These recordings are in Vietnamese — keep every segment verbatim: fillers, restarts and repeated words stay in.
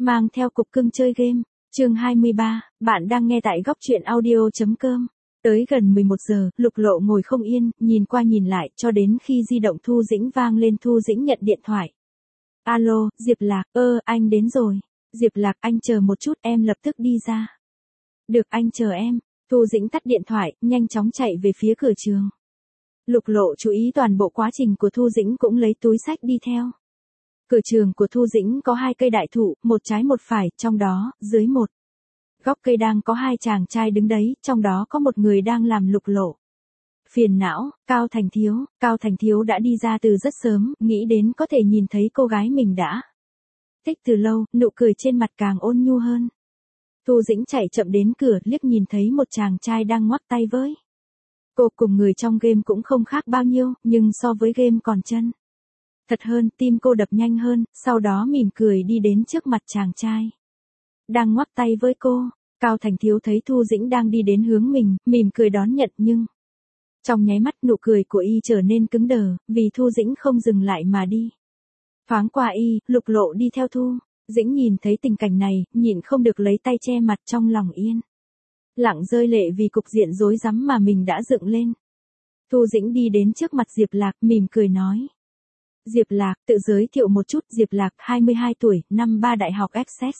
mang theo cục cưng chơi game. Chương hai mươi ba, bạn đang nghe tại góc truyện audio chấm com. Tới gần mười một giờ, Lục Lộ ngồi không yên, nhìn qua nhìn lại, cho đến khi di động Thu Dĩnh vang lên. Thu Dĩnh nhận điện thoại. Alo, Diệp Lạc, ơ, anh đến rồi. Diệp Lạc, anh chờ một chút, em lập tức đi ra. Được, anh chờ em. Thu Dĩnh tắt điện thoại, nhanh chóng chạy về phía cửa trường. Lục Lộ chú ý toàn bộ quá trình của Thu Dĩnh, cũng lấy túi xách đi theo. Cửa trường của Thu Dĩnh có hai cây đại thụ, một trái một phải, trong đó, dưới một góc cây đang có hai chàng trai đứng đấy, trong đó có một người đang làm Lục Lộ phiền não. Cao Thành Thiếu, Cao Thành Thiếu đã đi ra từ rất sớm, nghĩ đến có thể nhìn thấy cô gái mình đã thích từ lâu, nụ cười trên mặt càng ôn nhu hơn. Thu Dĩnh chạy chậm đến cửa, liếc nhìn thấy một chàng trai đang ngoắc tay với cô, cùng người trong game cũng không khác bao nhiêu, nhưng so với game còn chân thật hơn, tim cô đập nhanh hơn, sau đó mỉm cười đi đến trước mặt chàng trai đang ngoắc tay với cô. Cao Thành Thiếu thấy Thu Dĩnh đang đi đến hướng mình, mỉm cười đón nhận, nhưng trong nháy mắt nụ cười của y trở nên cứng đờ, vì Thu Dĩnh không dừng lại mà đi. Thoáng qua y, Lục Lộ đi theo Thu Dĩnh, nhìn thấy tình cảnh này, nhịn không được lấy tay che mặt, trong lòng yên lặng rơi lệ vì cục diện rối rắm mà mình đã dựng lên. Thu Dĩnh đi đến trước mặt Diệp Lạc, mỉm cười nói. Diệp Lạc, tự giới thiệu một chút. Diệp Lạc, hai mươi hai tuổi, năm ba đại học Essex.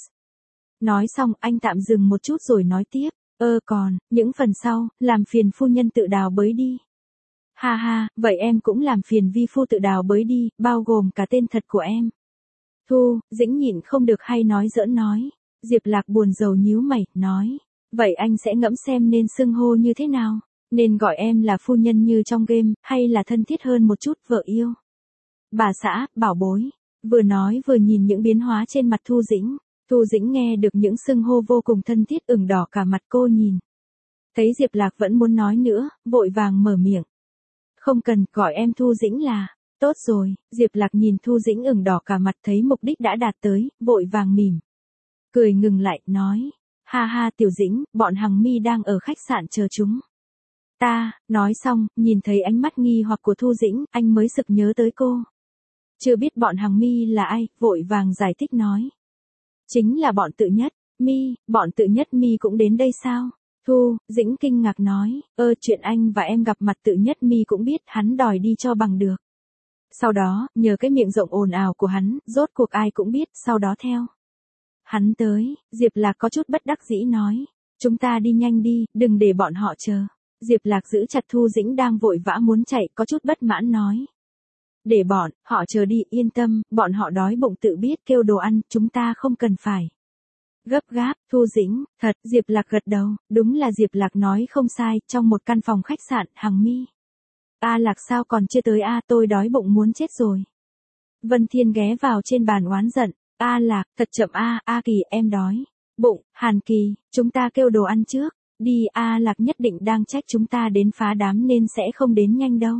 Nói xong, anh tạm dừng một chút rồi nói tiếp. Ơ còn, những phần sau, làm phiền phu nhân tự đào bới đi. Ha ha, vậy em cũng làm phiền vi phu tự đào bới đi, bao gồm cả tên thật của em. Thu Dĩnh nhịn không được hay nói giỡn nói. Diệp Lạc buồn rầu nhíu mày, nói. Vậy anh sẽ ngẫm xem nên xưng hô như thế nào? Nên gọi em là phu nhân như trong game, hay là thân thiết hơn một chút, vợ yêu? Bà xã, bảo bối. Vừa nói vừa nhìn những biến hóa trên mặt Thu Dĩnh. Thu Dĩnh nghe được những xưng hô vô cùng thân thiết, ửng đỏ cả mặt. Cô nhìn thấy Diệp Lạc vẫn muốn nói nữa, vội vàng mở miệng. Không cần, gọi em Thu Dĩnh là tốt rồi. Diệp Lạc nhìn Thu Dĩnh ửng đỏ cả mặt, thấy mục đích đã đạt tới, vội vàng mỉm cười ngừng lại, nói. Ha ha Tiểu Dĩnh, bọn Hằng Mi đang ở khách sạn chờ chúng ta. Nói xong, nhìn thấy ánh mắt nghi hoặc của Thu Dĩnh, anh mới sực nhớ tới cô chưa biết bọn Hằng Mi là ai, vội vàng giải thích nói. Chính là bọn Tự Nhất Mi. Bọn Tự Nhất Mi cũng đến đây sao? Thu Dĩnh kinh ngạc nói. Ơ, chuyện anh và em gặp mặt Tự Nhất Mi cũng biết, hắn đòi đi cho bằng được. Sau đó, nhờ cái miệng rộng ồn ào của hắn, rốt cuộc ai cũng biết, sau đó theo hắn tới. Diệp Lạc có chút bất đắc dĩ nói. Chúng ta đi nhanh đi, đừng để bọn họ chờ. Diệp Lạc giữ chặt Thu Dĩnh đang vội vã muốn chạy, có chút bất mãn nói. Để bọn họ chờ đi, yên tâm, bọn họ đói bụng tự biết kêu đồ ăn, chúng ta không cần phải gấp gáp. Thu Dĩnh, thật. Diệp Lạc gật đầu, đúng là Diệp Lạc nói không sai. Trong một căn phòng khách sạn, Hằng Mi. A Lạc sao còn chưa tới a, tôi đói bụng muốn chết rồi. Vân Thiên ghé vào trên bàn oán giận. A Lạc, thật chậm a, A Kỳ, em đói bụng. Hàn Kỳ, chúng ta kêu đồ ăn trước đi. A Lạc nhất định đang trách chúng ta đến phá đám nên sẽ không đến nhanh đâu.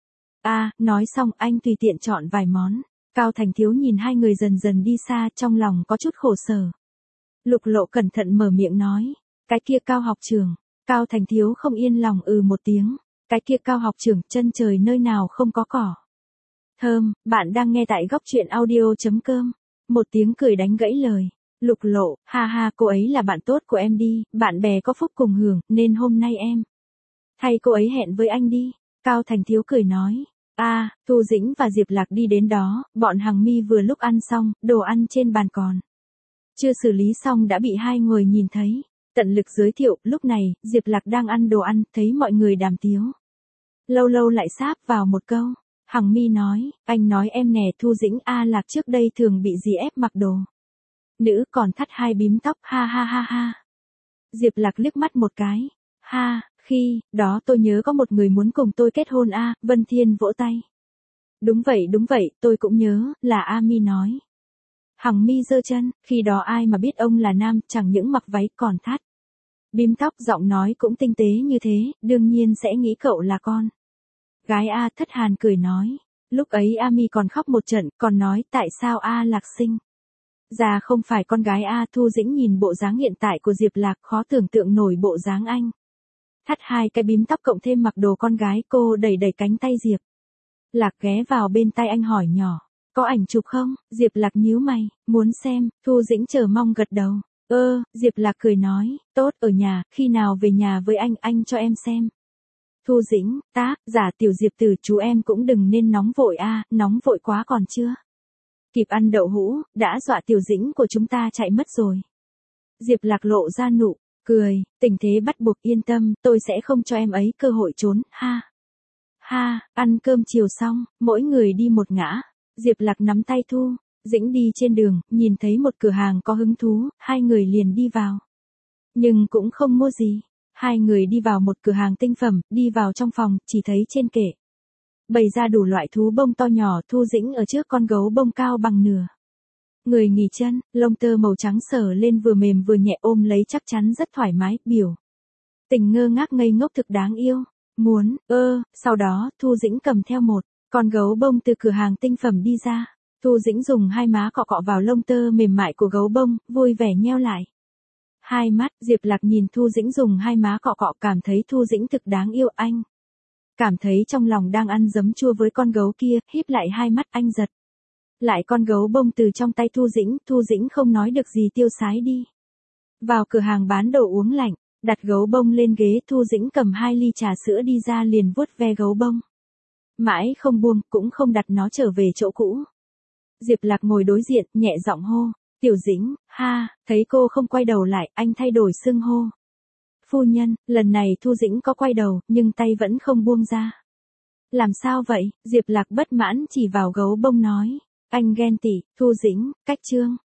A, nói xong anh tùy tiện chọn vài món. Cao Thành Thiếu nhìn hai người dần dần đi xa, trong lòng có chút khổ sở. Lục Lộ cẩn thận mở miệng nói. Cái kia Cao học trưởng. Cao Thành Thiếu không yên lòng ừ một tiếng. Cái kia Cao học trưởng, chân trời nơi nào không có cỏ thơm. Bạn đang nghe tại góc truyện audio chấm com. Một tiếng cười đánh gãy lời. Lục Lộ, ha ha, cô ấy là bạn tốt của em đi, bạn bè có phúc cùng hưởng, nên hôm nay em thay cô ấy hẹn với anh đi. Cao Thành Thiếu cười nói. A, à, Thu Dĩnh và Diệp Lạc đi đến đó, bọn Hằng Mi vừa lúc ăn xong, đồ ăn trên bàn còn chưa xử lý xong đã bị hai người nhìn thấy. Tận lực giới thiệu, lúc này, Diệp Lạc đang ăn đồ ăn, thấy mọi người đàm tiếu. Lâu lâu lại sáp vào một câu. Hằng Mi nói, anh nói em nè Thu Dĩnh, A Lạc trước đây thường bị dì ép mặc đồ nữ, còn thắt hai bím tóc, ha ha ha ha. Diệp Lạc liếc mắt một cái. Ha, khi đó tôi nhớ có một người muốn cùng tôi kết hôn a. Vân Thiên vỗ tay. Đúng vậy đúng vậy, tôi cũng nhớ, là A Mi nói. Hằng Mi giơ chân, khi đó ai mà biết ông là nam, chẳng những mặc váy còn thắt bím tóc, giọng nói cũng tinh tế như thế, đương nhiên sẽ nghĩ cậu là con gái A. Thất Hàn cười nói. Lúc ấy A Mi còn khóc một trận, còn nói tại sao A Lạc sinh ra không phải con gái A. Thu Dĩnh nhìn bộ dáng hiện tại của Diệp Lạc, khó tưởng tượng nổi bộ dáng anh thắt hai cái bím tóc cộng thêm mặc đồ con gái. Cô đẩy đẩy cánh tay Diệp Lạc ghé vào bên tay anh hỏi nhỏ. Có ảnh chụp không? Diệp Lạc nhíu mày, muốn xem, Thu Dĩnh chờ mong gật đầu. Ơ, Diệp Lạc cười nói, tốt, ở nhà, khi nào về nhà với anh, anh cho em xem. Thu Dĩnh, tá, giả tiểu Diệp Tử, chú em cũng đừng nên nóng vội a, nóng vội quá còn chưa kịp ăn đậu hũ, đã dọa tiểu Dĩnh của chúng ta chạy mất rồi. Diệp Lạc lộ ra nụ cười, tình thế bắt buộc, yên tâm, tôi sẽ không cho em ấy cơ hội trốn, ha. Ha, ăn cơm chiều xong, mỗi người đi một ngã. Diệp Lạc nắm tay Thu Dĩnh đi trên đường, nhìn thấy một cửa hàng có hứng thú, hai người liền đi vào. Nhưng cũng không mua gì. Hai người đi vào một cửa hàng tinh phẩm, đi vào trong phòng, chỉ thấy trên kệ bày ra đủ loại thú bông to nhỏ. Thu Dĩnh ở trước con gấu bông cao bằng nửa người nghỉ chân, lông tơ màu trắng sờ lên vừa mềm vừa nhẹ, ôm lấy chắc chắn rất thoải mái, biểu tình ngơ ngác ngây ngốc thực đáng yêu. Muốn, ơ, sau đó, Thu Dĩnh cầm theo một con gấu bông từ cửa hàng tinh phẩm đi ra. Thu Dĩnh dùng hai má cọ cọ vào lông tơ mềm mại của gấu bông, vui vẻ nheo lại hai mắt. Diệp Lạc nhìn Thu Dĩnh dùng hai má cọ cọ, cảm thấy Thu Dĩnh thực đáng yêu. Anh cảm thấy trong lòng đang ăn giấm chua với con gấu kia, híp lại hai mắt, anh giật lại con gấu bông từ trong tay Thu Dĩnh. Thu Dĩnh không nói được gì, tiêu sái đi vào cửa hàng bán đồ uống lạnh, đặt gấu bông lên ghế. Thu Dĩnh cầm hai ly trà sữa đi ra, liền vuốt ve gấu bông mãi không buông, cũng không đặt nó trở về chỗ cũ. Diệp Lạc ngồi đối diện, nhẹ giọng hô, tiểu Dĩnh, ha. Thấy cô không quay đầu lại, anh thay đổi xưng hô, phu nhân. Lần này Thu Dĩnh có quay đầu, nhưng tay vẫn không buông ra. Làm sao vậy? Diệp Lạc bất mãn chỉ vào gấu bông nói, anh ghen tị. Thu Dĩnh, cách trương